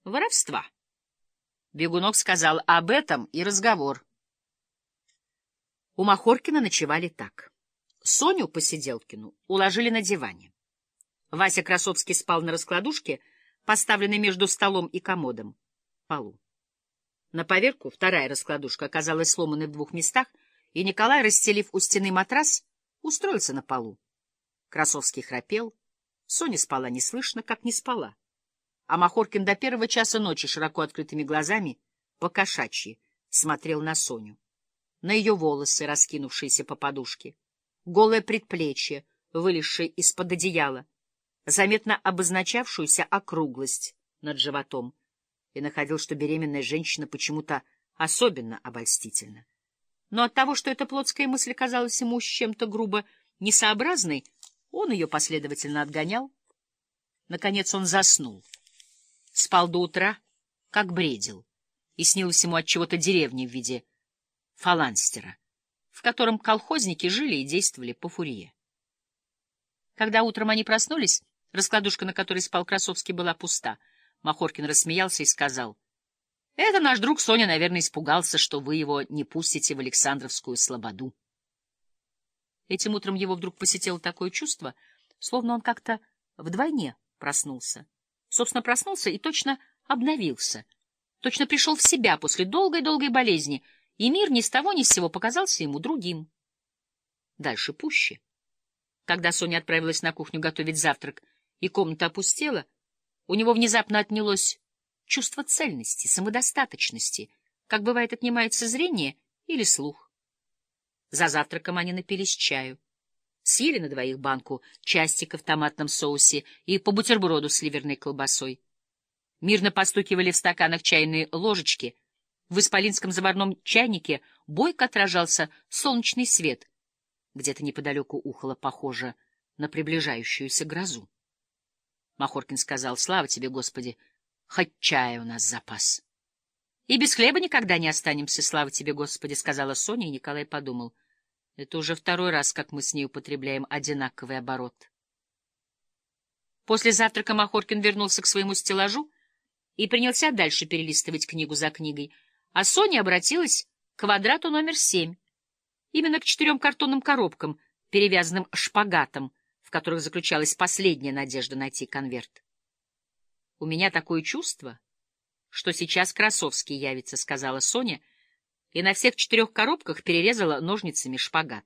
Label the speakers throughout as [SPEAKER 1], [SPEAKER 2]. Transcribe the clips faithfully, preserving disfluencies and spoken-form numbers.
[SPEAKER 1] Воровства. Бегунок сказал: об этом и разговор. У Махоркина ночевали так. Соню Посиделкину уложили на диване. Вася Красовский спал на раскладушке, поставленной между столом и комодом, полу. На поверку вторая раскладушка оказалась сломанной в двух местах, и Николай, расстелив у стены матрас, устроился на полу. Красовский храпел, Соня спала неслышно, как не спала. А Махоркин до первого часа ночи широко открытыми глазами, по-кошачьи, смотрел на Соню. На ее волосы, раскинувшиеся по подушке, голое предплечье, вылезшее из-под одеяла, заметно обозначавшуюся округлость над животом, и находил, что беременная женщина почему-то особенно обольстительна. Но от того, что эта плотская мысль казалась ему с чем-то грубо несообразной, он ее последовательно отгонял. Наконец он заснул. Спал до утра, как бредил, и снилось ему от чего-то деревни в виде фаланстера, в котором колхозники жили и действовали по Фурье. Когда утром они проснулись, раскладушка, на которой спал Красовский, была пуста. Махоркин рассмеялся и сказал: — Это наш друг Соня, наверное, испугался, что вы его не пустите в Александровскую слободу. Этим утром его вдруг посетило такое чувство, словно он как-то вдвойне проснулся. Собственно, проснулся и точно обновился, точно пришел в себя после долгой-долгой болезни, и мир ни с того ни с сего показался ему другим. Дальше пуще. Когда Соня отправилась на кухню готовить завтрак, и комната опустела, у него внезапно отнялось чувство цельности, самодостаточности, как бывает отнимается зрение или слух. За завтраком они напились чаю, съели на двоих банку частика в томатном соусе и по бутерброду с ливерной колбасой. Мирно постукивали в стаканах чайные ложечки. В исполинском заварном чайнике бойко отражался солнечный свет. Где-то неподалеку ухало похоже на приближающуюся грозу. Махоркин сказал: — Слава тебе, Господи, хоть чая у нас запас. — И без хлеба никогда не останемся, слава тебе, Господи, — сказала Соня, и Николай подумал: это уже второй раз, как мы с ней употребляем одинаковый оборот. После завтрака Махоркин вернулся к своему стеллажу и принялся дальше перелистывать книгу за книгой, а Соня обратилась к квадрату номер семь, именно к четырем картонным коробкам, перевязанным шпагатом, в которых заключалась последняя надежда найти конверт. — У меня такое чувство, что сейчас Красовский явится, — сказала Соня, и на всех четырех коробках перерезала ножницами шпагат.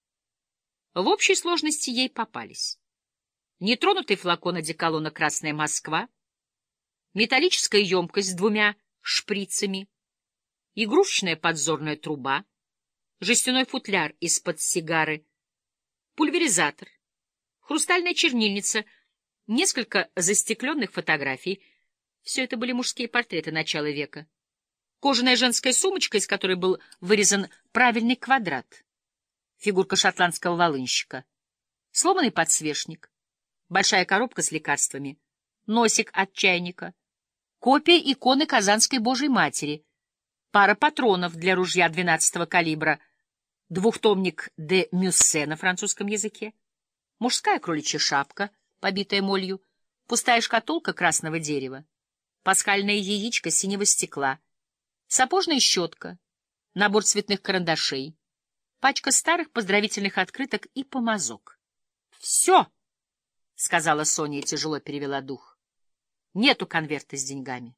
[SPEAKER 1] В общей сложности ей попались нетронутый флакон одеколона «Красная Москва», металлическая емкость с двумя шприцами, игрушечная подзорная труба, жестяной футляр из-под сигары, пульверизатор, хрустальная чернильница, несколько застекленных фотографий. Все это были мужские портреты начала века. Кожаная женская сумочка, из которой был вырезан правильный квадрат, фигурка шотландского волынщика, сломанный подсвечник, большая коробка с лекарствами, носик от чайника, копия иконы Казанской Божией Матери, пара патронов для ружья двенадцатого калибра, двухтомник де Мюссе на французском языке, мужская кроличья шапка, побитая молью, пустая шкатулка красного дерева, пасхальное яичко синего стекла, сапожная щетка, набор цветных карандашей, пачка старых поздравительных открыток и помазок. — Все, — сказала Соня и тяжело перевела дух. — Нету конверта с деньгами.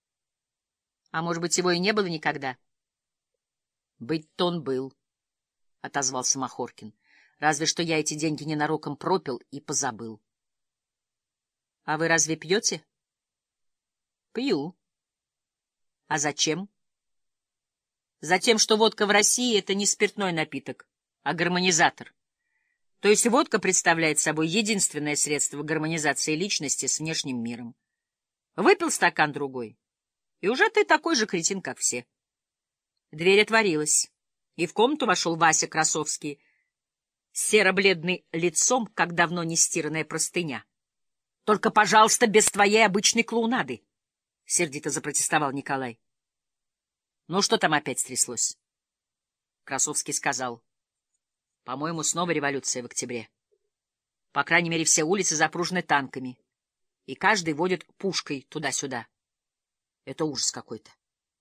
[SPEAKER 1] — А может быть, его и не было никогда? — Быть-то он был, — отозвался Махоркин. — Разве что я эти деньги ненароком пропил и позабыл. — А вы разве пьете? — Пью. — А зачем? — Затем, что водка в России — это не спиртной напиток, а гармонизатор. То есть водка представляет собой единственное средство гармонизации личности с внешним миром. Выпил стакан другой, и уже ты такой же кретин, как все. Дверь отворилась, и в комнату вошел Вася Красовский, серо-бледный лицом, как давно не стиранная простыня. — Только, пожалуйста, без твоей обычной клоунады, — сердито запротестовал Николай. — Ну, что там опять стряслось? Красовский сказал: — По-моему, снова революция в октябре. По крайней мере, все улицы запружены танками, и каждый водит пушкой туда-сюда.
[SPEAKER 2] Это ужас какой-то.